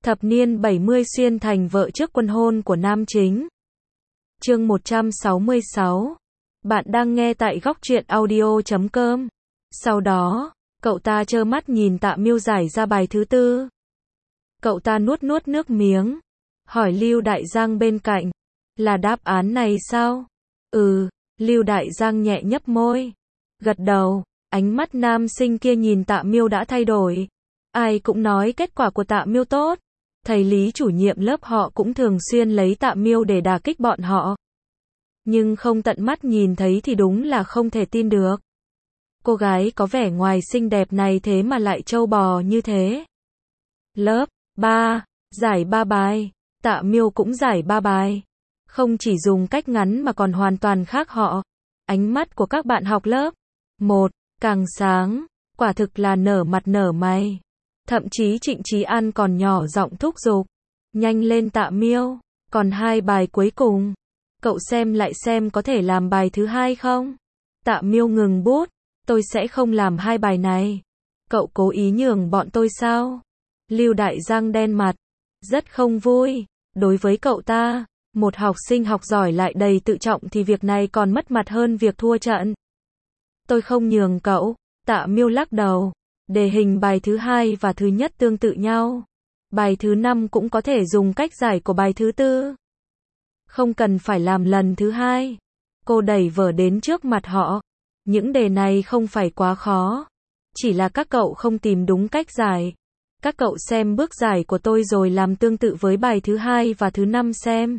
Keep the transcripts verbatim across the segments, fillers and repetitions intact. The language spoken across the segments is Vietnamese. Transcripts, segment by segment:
Thập niên bảy mươi xuyên thành vợ trước quân hôn của nam chính. Chương một trăm sáu mươi sáu. Bạn đang nghe tại góc truyện audio chấm com. Sau đó, cậu ta trơ mắt nhìn Tạ Miêu giải ra bài thứ tư. Cậu ta nuốt nuốt nước miếng, hỏi Lưu Đại Giang bên cạnh, là đáp án này sao? Ừ, Lưu Đại Giang nhẹ nhấp môi, gật đầu. Ánh mắt nam sinh kia nhìn Tạ Miêu đã thay đổi. Ai cũng nói kết quả của Tạ Miêu tốt. Thầy Lý chủ nhiệm lớp họ cũng thường xuyên lấy Tạ Miêu để đả kích bọn họ. Nhưng không tận mắt nhìn thấy thì đúng là không thể tin được. Cô gái có vẻ ngoài xinh đẹp này thế mà lại trâu bò như thế. Lớp ba, giải ba bài. Tạ Miêu cũng giải ba bài. Không chỉ dùng cách ngắn mà còn hoàn toàn khác họ. Ánh mắt của các bạn học lớp một càng sáng, quả thực là nở mặt nở mày. Thậm chí Trịnh Trí An còn nhỏ giọng thúc giục. Nhanh lên Tạ Miêu, còn hai bài cuối cùng. Cậu xem lại xem có thể làm bài thứ hai không? Tạ Miêu ngừng bút. Tôi sẽ không làm hai bài này. Cậu cố ý nhường bọn tôi sao? Lưu Đại Giang đen mặt. Rất không vui. Đối với cậu ta, một học sinh học giỏi lại đầy tự trọng thì việc này còn mất mặt hơn việc thua trận. Tôi không nhường cậu. Tạ Miêu lắc đầu. Đề hình bài thứ hai và thứ nhất tương tự nhau. Bài thứ năm cũng có thể dùng cách giải của bài thứ tư. Không cần phải làm lần thứ hai. Cô đẩy vở đến trước mặt họ. Những đề này không phải quá khó. Chỉ là các cậu không tìm đúng cách giải. Các cậu xem bước giải của tôi rồi làm tương tự với bài thứ hai và thứ năm xem.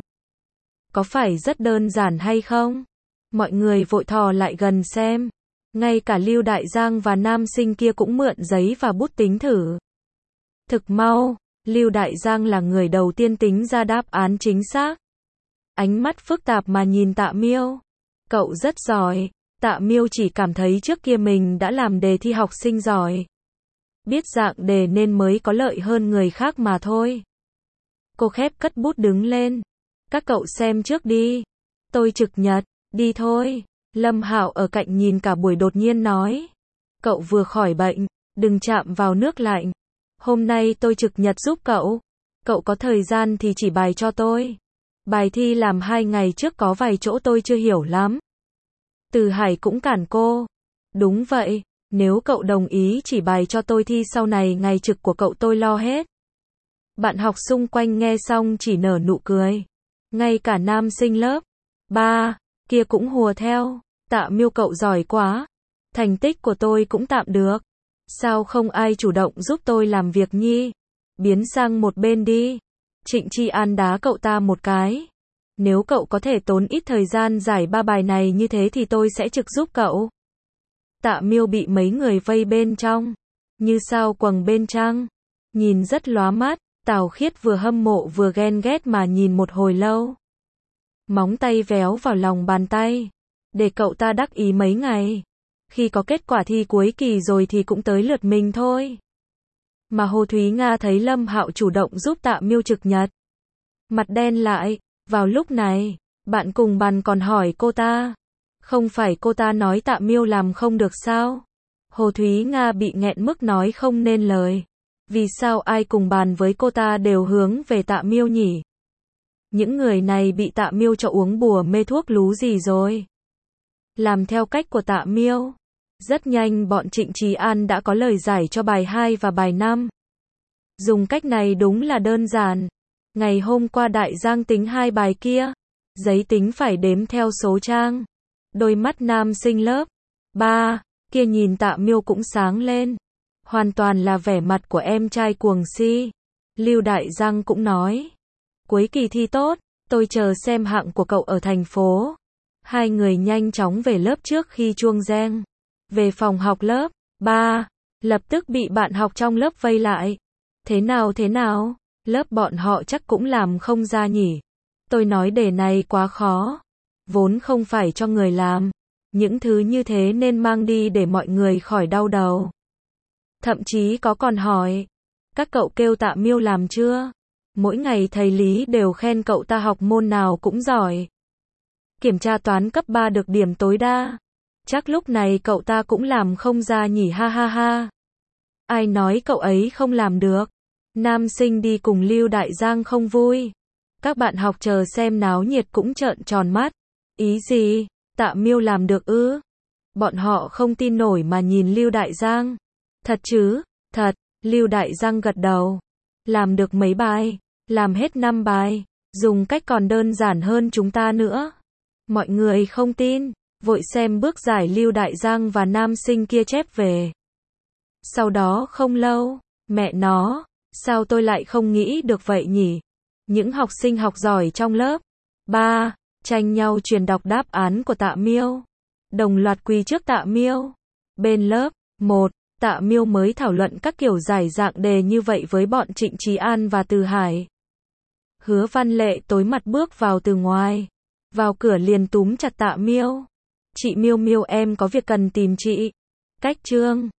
Có phải rất đơn giản hay không? Mọi người vội thò lại gần xem. Ngay cả Lưu Đại Giang và nam sinh kia cũng mượn giấy và bút tính thử. Thực mau, Lưu Đại Giang là người đầu tiên tính ra đáp án chính xác. Ánh mắt phức tạp mà nhìn Tạ Miêu. Cậu rất giỏi. Tạ Miêu chỉ cảm thấy trước kia mình đã làm đề thi học sinh giỏi. Biết dạng đề nên mới có lợi hơn người khác mà thôi. Cô khép cất bút đứng lên. Các cậu xem trước đi. Tôi trực nhật, đi thôi. Lâm Hạo ở cạnh nhìn cả buổi đột nhiên nói. Cậu vừa khỏi bệnh, đừng chạm vào nước lạnh. Hôm nay tôi trực nhật giúp cậu. Cậu có thời gian thì chỉ bài cho tôi. Bài thi làm hai ngày trước có vài chỗ tôi chưa hiểu lắm. Từ Hải cũng cản cô. Đúng vậy, nếu cậu đồng ý chỉ bài cho tôi thi sau này ngày trực của cậu tôi lo hết. Bạn học xung quanh nghe xong chỉ nở nụ cười. Ngay cả nam sinh lớp ba kia cũng hùa theo. Tạ Miêu cậu giỏi quá. Thành tích của tôi cũng tạm được. Sao không ai chủ động giúp tôi làm việc nhi? Biến sang một bên đi. Trịnh Tri An đá cậu ta một cái. Nếu cậu có thể tốn ít thời gian giải ba bài này như thế thì tôi sẽ trực giúp cậu. Tạ Miêu bị mấy người vây bên trong. Như sao quầng bên trăng. Nhìn rất lóa mắt. Tào Khiết vừa hâm mộ vừa ghen ghét mà nhìn một hồi lâu. Móng tay véo vào lòng bàn tay. Để cậu ta đắc ý mấy ngày. Khi có kết quả thi cuối kỳ rồi thì cũng tới lượt mình thôi. Mà Hồ Thúy Nga thấy Lâm Hạo chủ động giúp Tạ Miêu trực nhật. Mặt đen lại. Vào lúc này, bạn cùng bàn còn hỏi cô ta. Không phải cô ta nói Tạ Miêu làm không được sao? Hồ Thúy Nga bị nghẹn mức nói không nên lời. Vì sao ai cùng bàn với cô ta đều hướng về Tạ Miêu nhỉ? Những người này bị Tạ Miêu cho uống bùa mê thuốc lú gì rồi? Làm theo cách của Tạ Miêu. Rất nhanh bọn Trịnh Trí An đã có lời giải cho bài hai và bài năm. Dùng cách này đúng là đơn giản. Ngày hôm qua Đại Giang tính hai bài kia. Giấy tính phải đếm theo số trang. Đôi mắt nam sinh lớp ba kia nhìn Tạ Miêu cũng sáng lên. Hoàn toàn là vẻ mặt của em trai cuồng si. Lưu Đại Giang cũng nói. Cuối kỳ thi tốt, tôi chờ xem hạng của cậu ở thành phố. Hai người nhanh chóng về lớp trước khi chuông reng. Về phòng học lớp ba, lập tức bị bạn học trong lớp vây lại. Thế nào thế nào? Lớp bọn họ chắc cũng làm không ra nhỉ. Tôi nói đề này quá khó. Vốn không phải cho người làm. Những thứ như thế nên mang đi để mọi người khỏi đau đầu. Thậm chí có còn hỏi. Các cậu kêu Tạ Miêu làm chưa? Mỗi ngày thầy Lý đều khen cậu ta học môn nào cũng giỏi. Kiểm tra toán cấp ba được điểm tối đa. Chắc lúc này cậu ta cũng làm không ra nhỉ ha ha ha. Ai nói cậu ấy không làm được? Nam sinh đi cùng Lưu Đại Giang không vui. Các bạn học chờ xem náo nhiệt cũng trợn tròn mắt. Ý gì? Tạ Miêu làm được ư? Bọn họ không tin nổi mà nhìn Lưu Đại Giang. Thật chứ? Thật. Lưu Đại Giang gật đầu. Làm được mấy bài? Làm hết năm bài. Dùng cách còn đơn giản hơn chúng ta nữa. Mọi người không tin, vội xem bước giải Lưu Đại Giang và nam sinh kia chép về. Sau đó không lâu, mẹ nó, sao tôi lại không nghĩ được vậy nhỉ? Những học sinh học giỏi trong lớp ba tranh nhau truyền đọc đáp án của Tạ Miêu. Đồng loạt quỳ trước Tạ Miêu. Bên lớp một, Tạ Miêu mới thảo luận các kiểu giải dạng đề như vậy với bọn Trịnh Trí An và Từ Hải. Hứa Văn Lệ tối mặt bước vào từ ngoài. Vào cửa liền túm chặt Tạ Miêu. Chị Miêu Miêu, em có việc cần tìm chị. Cách chương